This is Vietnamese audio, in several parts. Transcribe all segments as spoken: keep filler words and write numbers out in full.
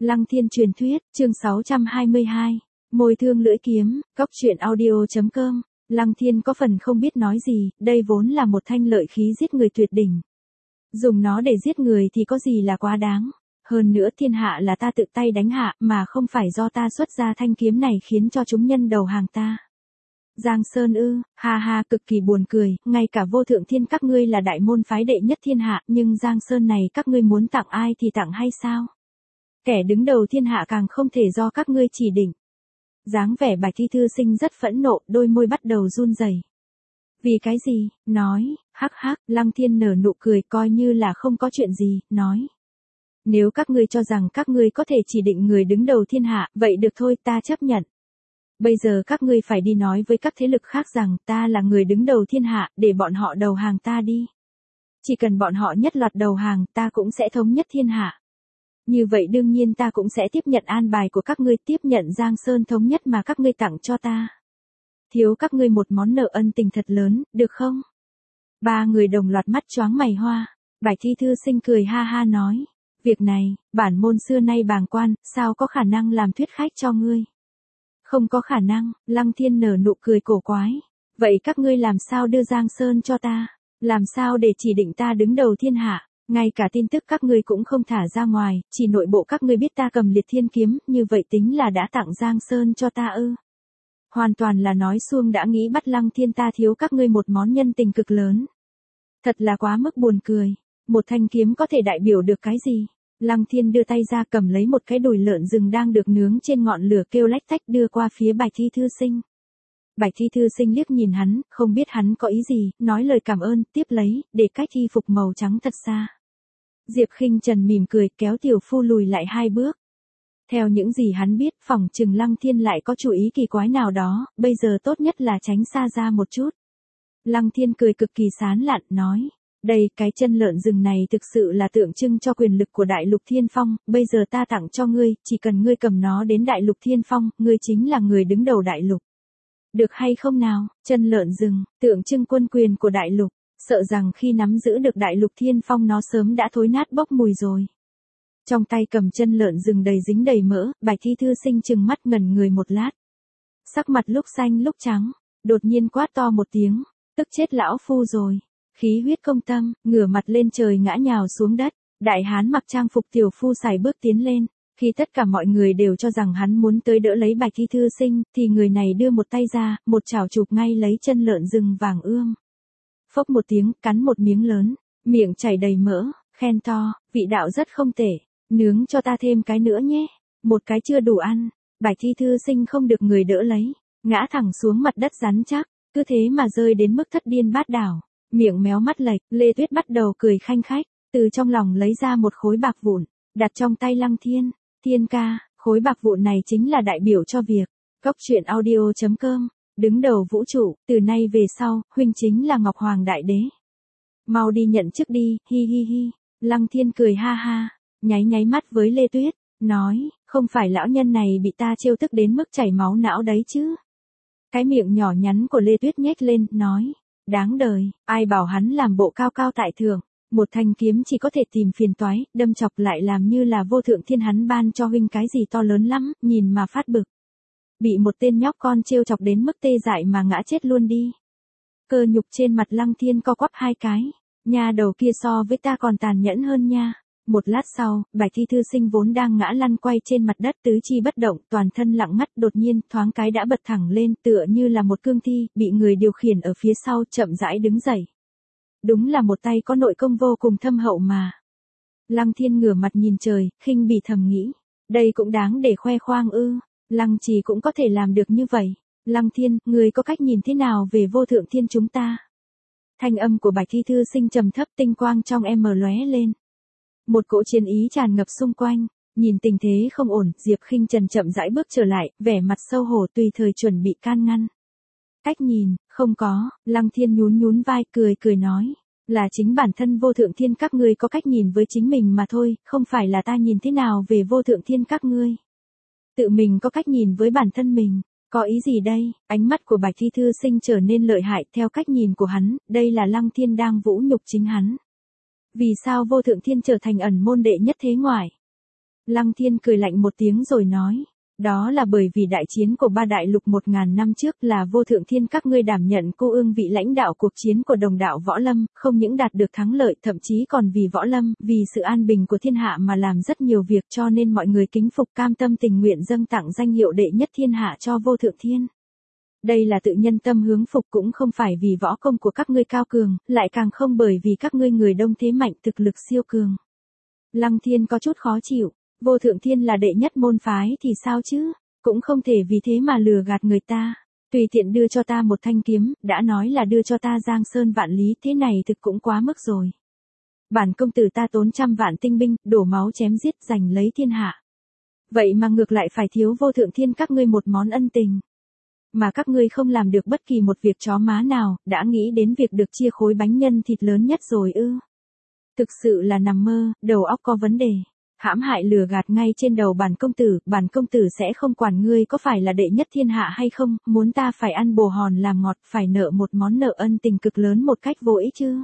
Lăng Thiên truyền thuyết, chương sáu trăm hai mươi hai. Môi thương lưỡi kiếm, cốc truyện audio chấm com. Lăng Thiên có phần không biết nói gì, đây vốn là một thanh lợi khí giết người tuyệt đỉnh. Dùng nó để giết người thì có gì là quá đáng. Hơn nữa thiên hạ là ta tự tay đánh hạ, mà không phải do ta xuất ra thanh kiếm này khiến cho chúng nhân đầu hàng ta. Giang Sơn ư, ha ha, cực kỳ buồn cười, ngay cả vô thượng thiên các ngươi là đại môn phái đệ nhất thiên hạ, nhưng Giang Sơn này các ngươi muốn tặng ai thì tặng hay sao? Kẻ đứng đầu thiên hạ càng không thể do các ngươi chỉ định. Dáng vẻ Bạch Thi Thư Sinh rất phẫn nộ, đôi môi bắt đầu run rẩy. Vì cái gì? Nói, hắc hắc, Lăng Thiên nở nụ cười coi như là không có chuyện gì, nói. Nếu các ngươi cho rằng các ngươi có thể chỉ định người đứng đầu thiên hạ, vậy được thôi, ta chấp nhận. Bây giờ các ngươi phải đi nói với các thế lực khác rằng ta là người đứng đầu thiên hạ, để bọn họ đầu hàng ta đi. Chỉ cần bọn họ nhất loạt đầu hàng, ta cũng sẽ thống nhất thiên hạ. Như vậy đương nhiên ta cũng sẽ tiếp nhận an bài của các ngươi, tiếp nhận Giang Sơn thống nhất mà các ngươi tặng cho ta. Thiếu các ngươi một món nợ ân tình thật lớn, được không? Ba người đồng loạt mắt choáng mày hoa. Bạch Thi Thư Sinh cười ha ha nói. Việc này, bản môn xưa nay bàng quan, sao có khả năng làm thuyết khách cho ngươi? Không có khả năng, Lăng Thiên nở nụ cười cổ quái. Vậy các ngươi làm sao đưa Giang Sơn cho ta? Làm sao để chỉ định ta đứng đầu thiên hạ? Ngay cả tin tức các ngươi cũng không thả ra ngoài, chỉ nội bộ các ngươi biết ta cầm liệt thiên kiếm, như vậy tính là đã tặng Giang Sơn cho ta ư? Hoàn toàn là nói suông, đã nghĩ bắt Lăng Thiên ta thiếu các ngươi một món nhân tình cực lớn. Thật là quá mức buồn cười. Một thanh kiếm có thể đại biểu được cái gì? Lăng Thiên đưa tay ra cầm lấy một cái đùi lợn rừng đang được nướng trên ngọn lửa kêu lách tách đưa qua phía Bạch Thi Thư Sinh. Bạch Thi Thư Sinh liếc nhìn hắn, không biết hắn có ý gì, nói lời cảm ơn, tiếp lấy, để cách y phục màu trắng thật xa. Diệp Khinh Trần mỉm cười, kéo tiểu phu lùi lại hai bước. Theo những gì hắn biết, phỏng chừng Lăng Thiên lại có chủ ý kỳ quái nào đó, bây giờ tốt nhất là tránh xa ra một chút. Lăng Thiên cười cực kỳ sán lạn, nói. Đây, cái chân lợn rừng này thực sự là tượng trưng cho quyền lực của Đại Lục Thiên Phong, bây giờ ta tặng cho ngươi, chỉ cần ngươi cầm nó đến Đại Lục Thiên Phong, ngươi chính là người đứng đầu Đại Lục. Được hay không nào? Chân lợn rừng, tượng trưng quân quyền của Đại Lục, sợ rằng khi nắm giữ được Đại Lục Thiên Phong nó sớm đã thối nát bốc mùi rồi. Trong tay cầm chân lợn rừng đầy dính đầy mỡ, Bạch Thi Thư Sinh chừng mắt ngẩn người một lát. Sắc mặt lúc xanh lúc trắng, đột nhiên quát to một tiếng, tức chết lão phu rồi. Khí huyết công tâm, ngửa mặt lên trời ngã nhào xuống đất, đại hán mặc trang phục tiểu phu sải bước tiến lên, khi tất cả mọi người đều cho rằng hắn muốn tới đỡ lấy Bạch Thi Thư Sinh, thì người này đưa một tay ra, một chảo chụp ngay lấy chân lợn rừng vàng ươm. Phốc một tiếng, cắn một miếng lớn, miệng chảy đầy mỡ, khen to, vị đạo rất không tệ, nướng cho ta thêm cái nữa nhé, một cái chưa đủ ăn. Bạch Thi Thư Sinh không được người đỡ lấy, ngã thẳng xuống mặt đất rắn chắc, cứ thế mà rơi đến mức thất điên bát đảo. Miệng méo mắt lệch, Lê Tuyết bắt đầu cười khanh khách, từ trong lòng lấy ra một khối bạc vụn, đặt trong tay Lăng Thiên. Thiên ca, khối bạc vụn này chính là đại biểu cho việc, cốc truyện audio chấm com, đứng đầu vũ trụ, từ nay về sau, huynh chính là Ngọc Hoàng Đại Đế. Mau đi nhận chức đi, hi hi hi. Lăng Thiên cười ha ha, nháy nháy mắt với Lê Tuyết, nói, không phải lão nhân này bị ta trêu tức đến mức chảy máu não đấy chứ. Cái miệng nhỏ nhắn của Lê Tuyết nhếch lên, nói. Đáng đời, ai bảo hắn làm bộ cao cao tại thượng, một thanh kiếm chỉ có thể tìm phiền toái, đâm chọc lại làm như là vô thượng thiên hắn ban cho huynh cái gì to lớn lắm, nhìn mà phát bực. Bị một tên nhóc con trêu chọc đến mức tê dại mà ngã chết luôn đi. Cơ nhục trên mặt Lăng Thiên co quắp hai cái, nha đầu kia so với ta còn tàn nhẫn hơn nha. Một lát sau, Bạch Thi Thư Sinh vốn đang ngã lăn quay trên mặt đất tứ chi bất động, toàn thân lặng ngắt, đột nhiên, thoáng cái đã bật thẳng lên, tựa như là một cương thi, bị người điều khiển ở phía sau, chậm rãi đứng dậy. Đúng là một tay có nội công vô cùng thâm hậu mà. Lăng Thiên ngửa mặt nhìn trời, khinh bỉ thầm nghĩ, đây cũng đáng để khoe khoang ư, Lăng Trì cũng có thể làm được như vậy. Lăng Thiên, người có cách nhìn thế nào về vô thượng thiên chúng ta? Thanh âm của Bạch Thi Thư Sinh trầm thấp, tinh quang trong em mờ lóe lên. Một cỗ chiến ý tràn ngập xung quanh, nhìn tình thế không ổn, Diệp Khinh Trần chậm rãi bước trở lại, vẻ mặt sâu hổ tùy thời chuẩn bị can ngăn. Cách nhìn, không có, Lăng Thiên nhún nhún vai cười cười nói, là chính bản thân vô thượng thiên các ngươi có cách nhìn với chính mình mà thôi, không phải là ta nhìn thế nào về vô thượng thiên các ngươi. Tự mình có cách nhìn với bản thân mình, có ý gì đây? Ánh mắt của Bạch Thi Thư Sinh trở nên lợi hại, theo cách nhìn của hắn, đây là Lăng Thiên đang vũ nhục chính hắn. Vì sao vô thượng thiên trở thành ẩn môn đệ nhất thế ngoại? Lăng Thiên cười lạnh một tiếng rồi nói. Đó là bởi vì đại chiến của ba đại lục một ngàn năm trước là vô thượng thiên các ngươi đảm nhận cô ương vị lãnh đạo cuộc chiến của đồng đạo võ lâm, không những đạt được thắng lợi thậm chí còn vì võ lâm, vì sự an bình của thiên hạ mà làm rất nhiều việc cho nên mọi người kính phục cam tâm tình nguyện dâng tặng danh hiệu đệ nhất thiên hạ cho vô thượng thiên. Đây là tự nhân tâm hướng phục cũng không phải vì võ công của các ngươi cao cường, lại càng không bởi vì các ngươi người đông thế mạnh thực lực siêu cường. Lăng Thiên có chút khó chịu. Vô thượng thiên là đệ nhất môn phái thì sao chứ, cũng không thể vì thế mà lừa gạt người ta. Tùy tiện đưa cho ta một thanh kiếm, đã nói là đưa cho ta giang sơn vạn lý, thế này thực cũng quá mức rồi. Bản công tử ta tốn trăm vạn tinh binh, đổ máu chém giết giành lấy thiên hạ. Vậy mà ngược lại phải thiếu vô thượng thiên các ngươi một món ân tình. Mà các ngươi không làm được bất kỳ một việc chó má nào, đã nghĩ đến việc được chia khối bánh nhân thịt lớn nhất rồi ư. Thực sự là nằm mơ, đầu óc có vấn đề. Hãm hại lừa gạt ngay trên đầu bản công tử, bản công tử sẽ không quản ngươi có phải là đệ nhất thiên hạ hay không, muốn ta phải ăn bồ hòn làm ngọt, phải nợ một món nợ ân tình cực lớn một cách vô ích chứ.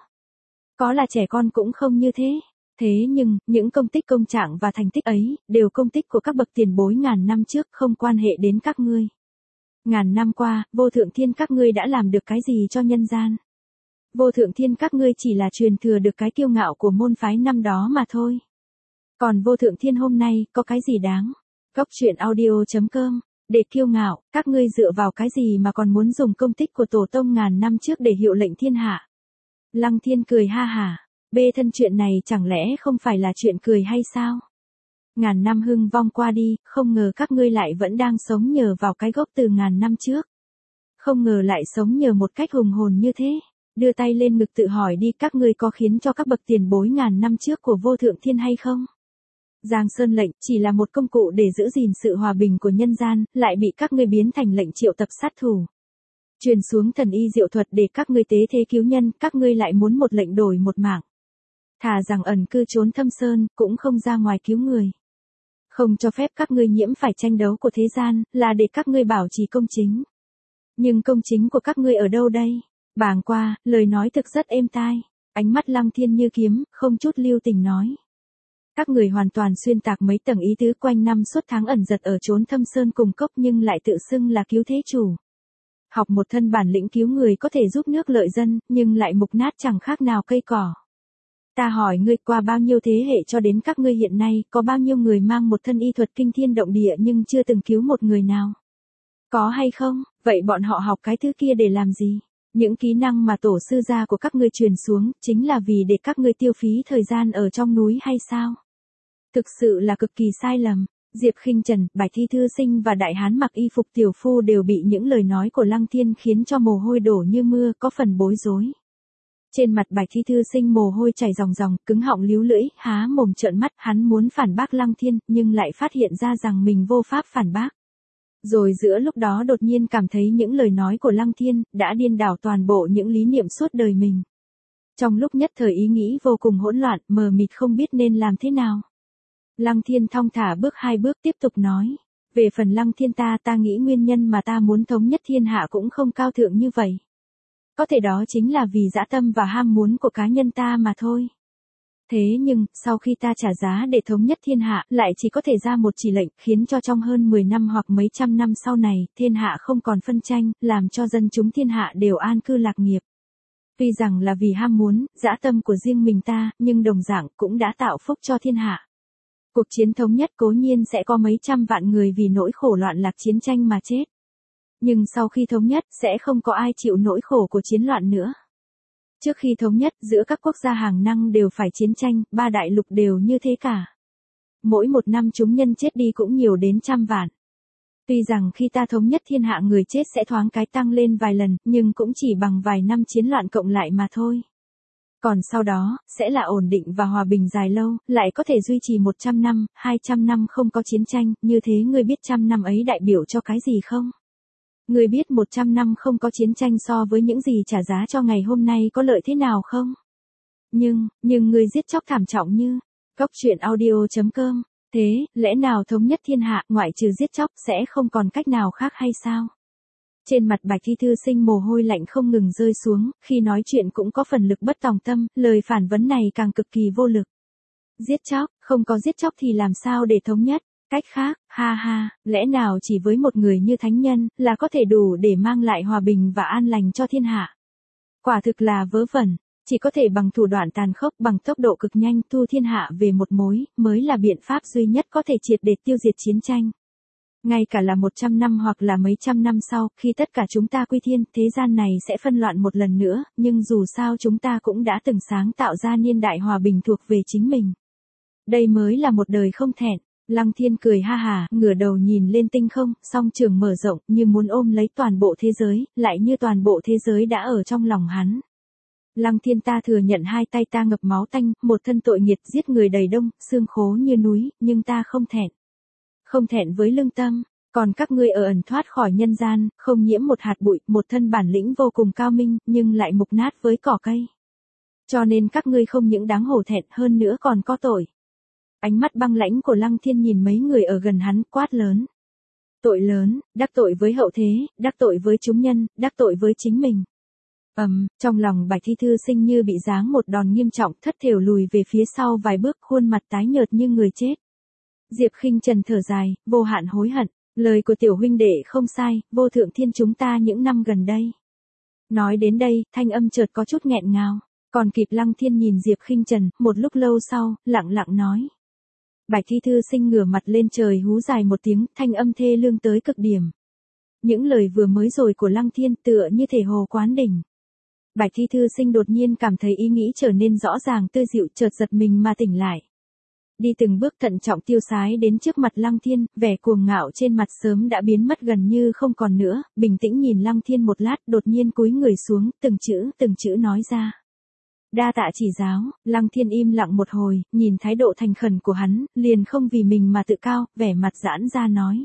Có là trẻ con cũng không như thế. Thế nhưng, những công tích công trạng và thành tích ấy, đều công tích của các bậc tiền bối ngàn năm trước không quan hệ đến các ngươi. Ngàn năm qua, vô thượng thiên các ngươi đã làm được cái gì cho nhân gian? Vô thượng thiên các ngươi chỉ là truyền thừa được cái kiêu ngạo của môn phái năm đó mà thôi. Còn vô thượng thiên hôm nay, có cái gì đáng? Góc truyện audio chấm com. Để kiêu ngạo, các ngươi dựa vào cái gì mà còn muốn dùng công tích của tổ tông ngàn năm trước để hiệu lệnh thiên hạ? Lăng Thiên cười ha hả. Bê thân chuyện này chẳng lẽ không phải là chuyện cười hay sao? Ngàn năm hưng vong qua đi, không ngờ các ngươi lại vẫn đang sống nhờ vào cái gốc từ ngàn năm trước. Không ngờ lại sống nhờ một cách hùng hồn như thế. Đưa tay lên ngực tự hỏi đi, các ngươi có khiến cho các bậc tiền bối ngàn năm trước của vô thượng thiên hay không? Giang Sơn lệnh chỉ là một công cụ để giữ gìn sự hòa bình của nhân gian, lại bị các ngươi biến thành lệnh triệu tập sát thủ. Truyền xuống thần y diệu thuật để các ngươi tế thế cứu nhân, các ngươi lại muốn một lệnh đổi một mạng. Thà rằng ẩn cư trốn thâm sơn, cũng không ra ngoài cứu người. Không cho phép các ngươi nhiễm phải tranh đấu của thế gian, là để các ngươi bảo trì công chính. Nhưng công chính của các ngươi ở đâu đây? Bàng qua, lời nói thực rất êm tai. Ánh mắt Lăng Thiên như kiếm, không chút lưu tình nói. Các người hoàn toàn xuyên tạc mấy tầng ý tứ quanh năm suốt tháng ẩn giật ở chốn thâm sơn cùng cốc nhưng lại tự xưng là cứu thế chủ. Học một thân bản lĩnh cứu người có thể giúp nước lợi dân, nhưng lại mục nát chẳng khác nào cây cỏ. Ta hỏi ngươi, qua bao nhiêu thế hệ cho đến các ngươi hiện nay, có bao nhiêu người mang một thân y thuật kinh thiên động địa nhưng chưa từng cứu một người nào? Có hay không? Vậy bọn họ học cái thứ kia để làm gì? Những kỹ năng mà tổ sư gia của các ngươi truyền xuống, chính là vì để các ngươi tiêu phí thời gian ở trong núi hay sao? Thực sự là cực kỳ sai lầm. Diệp Khinh Trần, Bạch Thi Thư Sinh và Đại Hán mặc y phục tiểu phu đều bị những lời nói của Lăng Thiên khiến cho mồ hôi đổ như mưa, có phần bối rối. Trên mặt Bạch Thi Thư Sinh mồ hôi chảy ròng ròng, cứng họng líu lưỡi, há mồm trợn mắt, hắn muốn phản bác Lăng Thiên, nhưng lại phát hiện ra rằng mình vô pháp phản bác. Rồi giữa lúc đó đột nhiên cảm thấy những lời nói của Lăng Thiên đã điên đảo toàn bộ những lý niệm suốt đời mình. Trong lúc nhất thời ý nghĩ vô cùng hỗn loạn, mờ mịt không biết nên làm thế nào. Lăng Thiên thong thả bước hai bước tiếp tục nói. Về phần Lăng Thiên ta ta nghĩ nguyên nhân mà ta muốn thống nhất thiên hạ cũng không cao thượng như vậy. Có thể đó chính là vì dã tâm và ham muốn của cá nhân ta mà thôi. Thế nhưng, sau khi ta trả giá để thống nhất thiên hạ, lại chỉ có thể ra một chỉ lệnh, khiến cho trong hơn mười năm hoặc mấy trăm năm sau này, thiên hạ không còn phân tranh, làm cho dân chúng thiên hạ đều an cư lạc nghiệp. Tuy rằng là vì ham muốn, dã tâm của riêng mình ta, nhưng đồng dạng cũng đã tạo phúc cho thiên hạ. Cuộc chiến thống nhất cố nhiên sẽ có mấy trăm vạn người vì nỗi khổ loạn lạc chiến tranh mà chết. Nhưng sau khi thống nhất, sẽ không có ai chịu nỗi khổ của chiến loạn nữa. Trước khi thống nhất, giữa các quốc gia hàng năng đều phải chiến tranh, ba đại lục đều như thế cả. Mỗi một năm chúng nhân chết đi cũng nhiều đến trăm vạn. Tuy rằng khi ta thống nhất thiên hạ người chết sẽ thoáng cái tăng lên vài lần, nhưng cũng chỉ bằng vài năm chiến loạn cộng lại mà thôi. Còn sau đó, sẽ là ổn định và hòa bình dài lâu, lại có thể duy trì một trăm năm, hai trăm năm không có chiến tranh, như thế ngươi biết trăm năm ấy đại biểu cho cái gì không? Ngươi biết một trăm năm không có chiến tranh so với những gì trả giá cho ngày hôm nay có lợi thế nào không? Nhưng, nhưng ngươi giết chóc thảm trọng như, góc truyện audio chấm com, thế, lẽ nào thống nhất thiên hạ, ngoại trừ giết chóc, sẽ không còn cách nào khác hay sao? Trên mặt Bạch Thi Thư Sinh mồ hôi lạnh không ngừng rơi xuống, khi nói chuyện cũng có phần lực bất tòng tâm, lời phản vấn này càng cực kỳ vô lực. Giết chóc, Không có giết chóc thì làm sao để thống nhất? Cách khác, ha ha, lẽ nào chỉ với một người như thánh nhân, là có thể đủ để mang lại hòa bình và an lành cho thiên hạ? Quả thực là vớ vẩn, chỉ có thể bằng thủ đoạn tàn khốc, bằng tốc độ cực nhanh thu thiên hạ về một mối, mới là biện pháp duy nhất có thể triệt để tiêu diệt chiến tranh. Ngay cả là một trăm năm hoặc là mấy trăm năm sau, khi tất cả chúng ta quy thiên, thế gian này sẽ phân loạn một lần nữa, nhưng dù sao chúng ta cũng đã từng sáng tạo ra niên đại hòa bình thuộc về chính mình. Đây mới là một đời không thẹn. Lăng Thiên cười ha hà, ngửa đầu nhìn lên tinh không, song trường mở rộng, như muốn ôm lấy toàn bộ thế giới, lại như toàn bộ thế giới đã ở trong lòng hắn. Lăng Thiên, ta thừa nhận hai tay ta ngập máu tanh, một thân tội nghiệt giết người đầy đông, xương khố như núi, nhưng ta không thẹn. Không thẹn với lương tâm, còn các ngươi ở ẩn thoát khỏi nhân gian, không nhiễm một hạt bụi, một thân bản lĩnh vô cùng cao minh, nhưng lại mục nát với cỏ cây. Cho nên các ngươi không những đáng hổ thẹn, hơn nữa còn có tội. Ánh mắt băng lãnh của Lăng Thiên nhìn mấy người ở gần hắn, quát lớn. Tội lớn, đắc tội với hậu thế, đắc tội với chúng nhân, đắc tội với chính mình. Ầm, um, trong lòng Bạch Thi Thư Sinh như bị giáng một đòn nghiêm trọng, thất thểu lùi về phía sau vài bước, khuôn mặt tái nhợt như người chết. Diệp Khinh Trần thở dài, vô hạn hối hận, lời của tiểu huynh đệ không sai, vô thượng thiên chúng ta những năm gần đây. Nói đến đây, thanh âm chợt có chút nghẹn ngào, còn kịp Lăng Thiên nhìn Diệp Khinh Trần, một lúc lâu sau, lặng lặng nói. Bạch Thi Thư Sinh ngửa mặt lên trời hú dài một tiếng, thanh âm thê lương tới cực điểm. Những lời vừa mới rồi của Lăng Thiên tựa như thể hồ quán đỉnh. Bạch Thi Thư Sinh đột nhiên cảm thấy ý nghĩ trở nên rõ ràng tươi dịu, chợt giật mình mà tỉnh lại. Đi từng bước thận trọng tiêu sái đến trước mặt Lăng Thiên, vẻ cuồng ngạo trên mặt sớm đã biến mất gần như không còn nữa, bình tĩnh nhìn Lăng Thiên một lát, đột nhiên cúi người xuống, từng chữ, từng chữ nói ra. Đa tạ chỉ giáo. Lăng Thiên im lặng một hồi, nhìn thái độ thành khẩn của hắn, liền không vì mình mà tự cao, vẻ mặt giãn ra nói.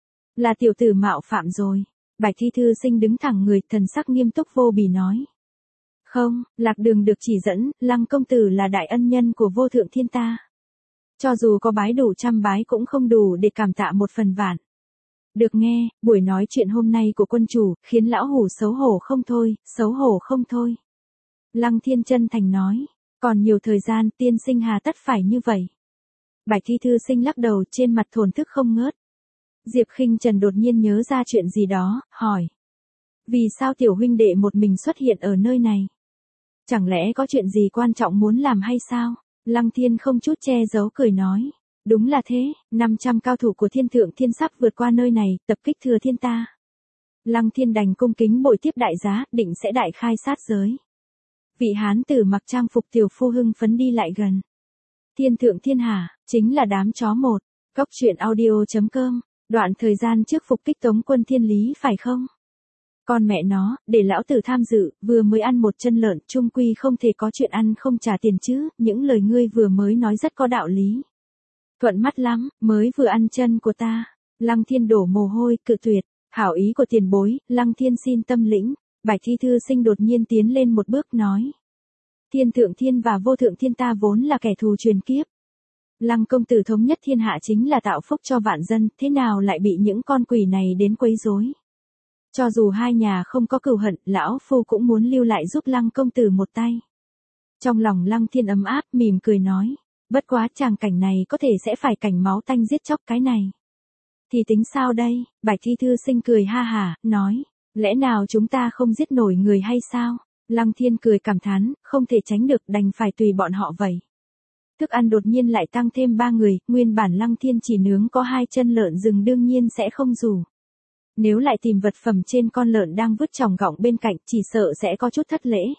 Là tiểu tử mạo phạm rồi. Bạch Thi Thư Sinh đứng thẳng người, thần sắc nghiêm túc vô bì nói. Không, lạc đường được chỉ dẫn, Lăng công tử là đại ân nhân của vô thượng thiên ta. Cho dù có bái đủ trăm bái cũng không đủ để cảm tạ một phần vạn. Được nghe, buổi nói chuyện hôm nay của quân chủ, khiến lão hủ xấu hổ không thôi, xấu hổ không thôi. Lăng Thiên chân thành nói, còn nhiều thời gian, tiên sinh hà tất phải như vậy. Bạch Thi Thư Sinh lắc đầu, trên mặt thổn thức không ngớt. Diệp Khinh Trần đột nhiên nhớ ra chuyện gì đó, hỏi. Vì sao tiểu huynh đệ một mình xuất hiện ở nơi này? Chẳng lẽ có chuyện gì quan trọng muốn làm hay sao? Lăng Thiên không chút che giấu cười nói. Đúng là thế, năm trăm cao thủ của thiên thượng thiên sắp vượt qua nơi này, tập kích thừa thiên ta. Lăng Thiên đành cung kính bồi tiếp đại giá, định sẽ đại khai sát giới. Vị hán tử mặc trang phục tiểu phu hưng phấn đi lại gần. Thiên thượng thiên hà, chính là đám chó một. Cốc truyện audio chấm com, đoạn thời gian trước phục kích Tống quân Thiên Lý phải không? Con mẹ nó, để lão tử tham dự, vừa mới ăn một chân lợn, chung quy không thể có chuyện ăn không trả tiền chứ, những lời ngươi vừa mới nói rất có đạo lý. Thuận mắt lắm, mới vừa ăn chân của ta. Lăng Thiên đổ mồ hôi, cự tuyệt, hảo ý của tiền bối, Lăng Thiên xin tâm lĩnh. Bạch Thi Thư Sinh đột nhiên tiến lên một bước nói. Thiên thượng thiên và vô thượng thiên ta vốn là kẻ thù truyền kiếp. Lăng công tử thống nhất thiên hạ chính là tạo phúc cho vạn dân, thế nào lại bị những con quỷ này đến quấy rối? Cho dù hai nhà không có cừu hận, lão phu cũng muốn lưu lại giúp Lăng công tử một tay. Trong lòng Lăng Thiên ấm áp, mỉm cười nói. Bất quá tràng cảnh này có thể sẽ phải cảnh máu tanh giết chóc cái này. Thì tính sao đây? Bạch Thi Thư Sinh cười ha hả, nói. Lẽ nào chúng ta không giết nổi người hay sao? Lăng Thiên cười cảm thán, không thể tránh được, đành phải tùy bọn họ vậy. Thức ăn đột nhiên lại tăng thêm ba người, nguyên bản Lăng Thiên chỉ nướng có hai chân lợn rừng đương nhiên sẽ không rủ. Nếu lại tìm vật phẩm trên con lợn đang vứt tròng gọng bên cạnh, chỉ sợ sẽ có chút thất lễ.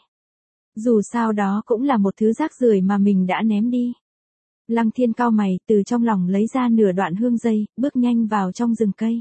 Dù sao đó cũng là một thứ rác rưởi mà mình đã ném đi. Lăng Thiên cau mày, từ trong lòng lấy ra nửa đoạn hương dây, bước nhanh vào trong rừng cây.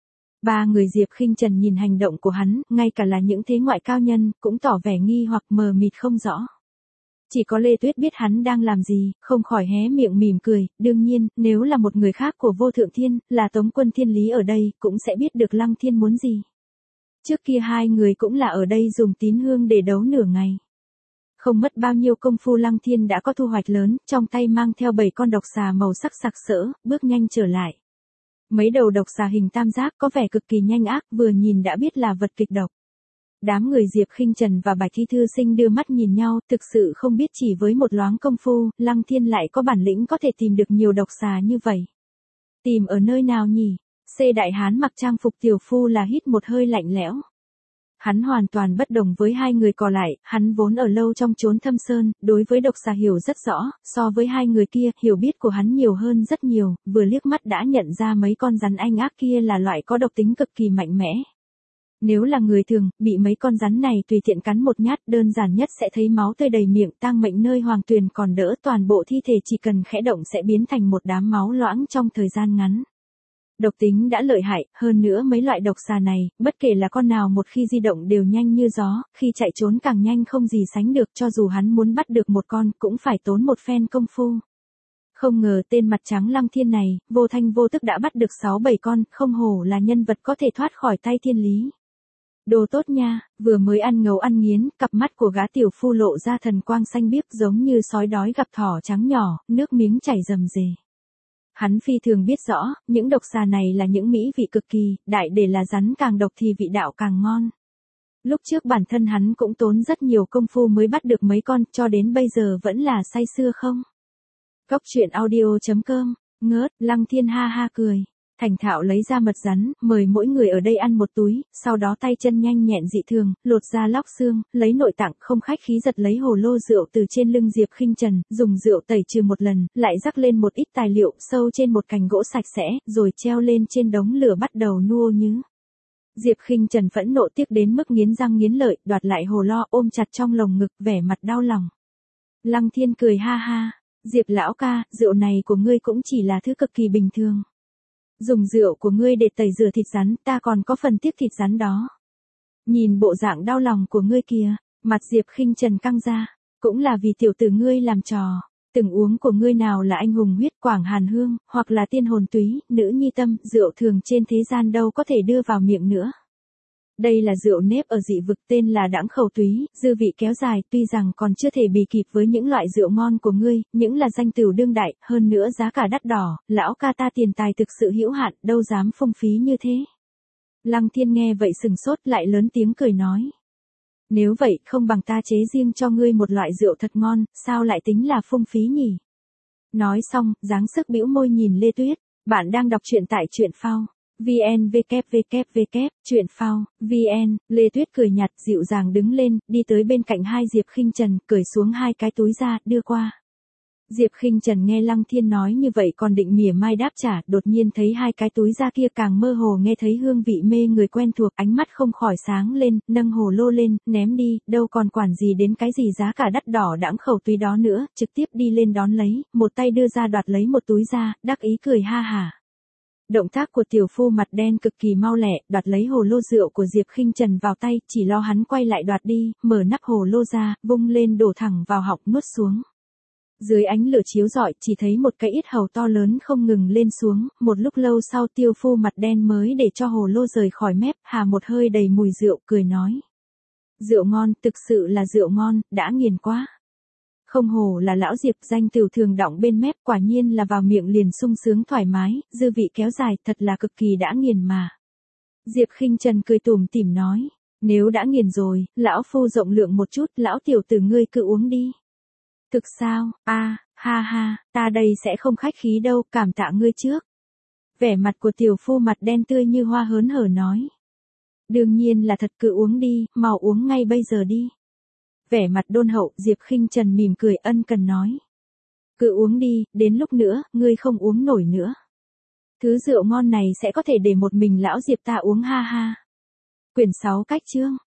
Ba người Diệp Khinh Trần nhìn hành động của hắn, ngay cả là những thế ngoại cao nhân, cũng tỏ vẻ nghi hoặc mờ mịt không rõ. Chỉ có Lê Tuyết biết hắn đang làm gì, không khỏi hé miệng mỉm cười, đương nhiên, nếu là một người khác của vô thượng thiên, là Tống quân Thiên Lý ở đây, cũng sẽ biết được Lăng Thiên muốn gì. Trước kia hai người cũng là ở đây dùng tín hương để đấu nửa ngày. Không mất bao nhiêu công phu Lăng Thiên đã có thu hoạch lớn, trong tay mang theo bảy con độc xà màu sắc sặc sỡ, bước nhanh trở lại. Mấy đầu độc xà hình tam giác có vẻ cực kỳ nhanh ác, vừa nhìn đã biết là vật kịch độc. Đám người Diệp Khinh Trần và Bạch Thi Thư Sinh đưa mắt nhìn nhau, thực sự không biết chỉ với một loáng công phu, Lăng Thiên lại có bản lĩnh có thể tìm được nhiều độc xà như vậy. Tìm ở nơi nào nhỉ? C đại hán mặc trang phục tiểu phu là hít một hơi lạnh lẽo. Hắn hoàn toàn bất đồng với hai người còn lại, hắn vốn ở lâu trong chốn thâm sơn, đối với độc xà hiểu rất rõ, so với hai người kia, hiểu biết của hắn nhiều hơn rất nhiều, vừa liếc mắt đã nhận ra mấy con rắn anh ác kia là loại có độc tính cực kỳ mạnh mẽ. Nếu là người thường, bị mấy con rắn này tùy tiện cắn một nhát, đơn giản nhất sẽ thấy máu tươi đầy miệng, tang mệnh nơi hoàng tuyền còn đỡ, toàn bộ thi thể chỉ cần khẽ động sẽ biến thành một đám máu loãng trong thời gian ngắn. Độc tính đã lợi hại, hơn nữa mấy loại độc xà này, bất kể là con nào một khi di động đều nhanh như gió, khi chạy trốn càng nhanh không gì sánh được, cho dù hắn muốn bắt được một con cũng phải tốn một phen công phu. Không ngờ tên mặt trắng Lăng Thiên này, vô thanh vô tức đã bắt được sáu bảy con, không hổ là nhân vật có thể thoát khỏi tay thiên lý. Đồ tốt nha, vừa mới ăn ngấu ăn nghiến, cặp mắt của gã tiểu phu lộ ra thần quang xanh biếc giống như sói đói gặp thỏ trắng nhỏ, nước miếng chảy rầm rề. Hắn phi thường biết rõ, những độc xà này là những mỹ vị cực kỳ, đại để là rắn càng độc thì vị đạo càng ngon. Lúc trước bản thân hắn cũng tốn rất nhiều công phu mới bắt được mấy con, cho đến bây giờ vẫn là say sưa không. Cóc truyện audio chấm com, ngớt, Lăng Thiên ha ha cười. Thành thạo lấy ra mật rắn, mời mỗi người ở đây ăn một túi, sau đó tay chân nhanh nhẹn dị thường, lột ra lóc xương, lấy nội tạng, không khách khí giật lấy hồ lô rượu từ trên lưng Diệp Khinh Trần, dùng rượu tẩy trừ một lần, lại rắc lên một ít tài liệu sâu trên một cành gỗ sạch sẽ, rồi treo lên trên đống lửa bắt đầu nuô nhứ. Diệp Khinh Trần phẫn nộ tiếc đến mức nghiến răng nghiến lợi, đoạt lại hồ lo ôm chặt trong lồng ngực, vẻ mặt đau lòng. Lăng Thiên cười ha ha, Diệp lão ca, rượu này của ngươi cũng chỉ là thứ cực kỳ bình thường. Dùng rượu của ngươi để tẩy rửa thịt rắn, ta còn có phần tiếc thịt rắn đó. Nhìn bộ dạng đau lòng của ngươi kìa, mặt Diệp Khinh Trần căng ra, cũng là vì tiểu tử ngươi làm trò. Từng uống của ngươi nào là anh hùng huyết, quảng hàn hương, hoặc là tiên hồn túy, nữ nhi tâm, rượu thường trên thế gian đâu có thể đưa vào miệng nữa. Đây là rượu nếp ở dị vực, tên là đãng khẩu túy, dư vị kéo dài, tuy rằng còn chưa thể bì kịp với những loại rượu ngon của ngươi, những là danh tửu đương đại, hơn nữa giá cả đắt đỏ, lão ca ta tiền tài thực sự hữu hạn, đâu dám phung phí như thế. Lăng Thiên nghe vậy sừng sốt, lại lớn tiếng cười nói. Nếu vậy, không bằng ta chế riêng cho ngươi một loại rượu thật ngon, sao lại tính là phung phí nhỉ? Nói xong, dáng sức bĩu môi nhìn Lê Tuyết, bạn đang đọc truyện tại truyện phao. vn www truyện phao vn. Lê Tuyết cười nhạt dịu dàng đứng lên, đi tới bên cạnh hai Diệp Khinh Trần, cởi xuống hai cái túi ra, đưa qua. Diệp Khinh Trần nghe Lăng Thiên nói như vậy còn định mỉa mai đáp trả, đột nhiên thấy hai cái túi da kia càng mơ hồ nghe thấy hương vị mê người quen thuộc, ánh mắt không khỏi sáng lên, nâng hồ lô lên, ném đi, đâu còn quản gì đến cái gì giá cả đắt đỏ đãng khẩu túy đó nữa, trực tiếp đi lên đón lấy, một tay đưa ra đoạt lấy một túi da, đắc ý cười ha hả. Động tác của tiểu phu mặt đen cực kỳ mau lẹ, đoạt lấy hồ lô rượu của Diệp Khinh Trần vào tay, chỉ lo hắn quay lại đoạt đi, mở nắp hồ lô ra, vung lên đổ thẳng vào họng nuốt xuống. Dưới ánh lửa chiếu rọi, chỉ thấy một cái yết hầu to lớn không ngừng lên xuống, một lúc lâu sau tiêu phu mặt đen mới để cho hồ lô rời khỏi mép, hà một hơi đầy mùi rượu, cười nói. Rượu ngon, thực sự là rượu ngon, đã nghiền quá. Không hổ là lão Diệp, danh tửu thường đọng bên mép, quả nhiên là vào miệng liền sung sướng thoải mái, dư vị kéo dài, thật là cực kỳ đã nghiền mà. Diệp Khinh Trần cười tủm tỉm nói, nếu đã nghiền rồi, lão phu rộng lượng một chút, lão tiểu tử ngươi cứ uống đi. Thực sao, a, à, ha ha, ta đây sẽ không khách khí đâu, cảm tạ ngươi trước. Vẻ mặt của tiểu phu mặt đen tươi như hoa hớn hở nói. Đương nhiên là thật, cứ uống đi, mau uống ngay bây giờ đi. Vẻ mặt đôn hậu, Diệp Khinh Trần mỉm cười ân cần nói. Cứ uống đi, đến lúc nữa, ngươi không uống nổi nữa. Thứ rượu ngon này sẽ có thể để một mình lão Diệp ta uống ha ha. Quyển sáu cách chương.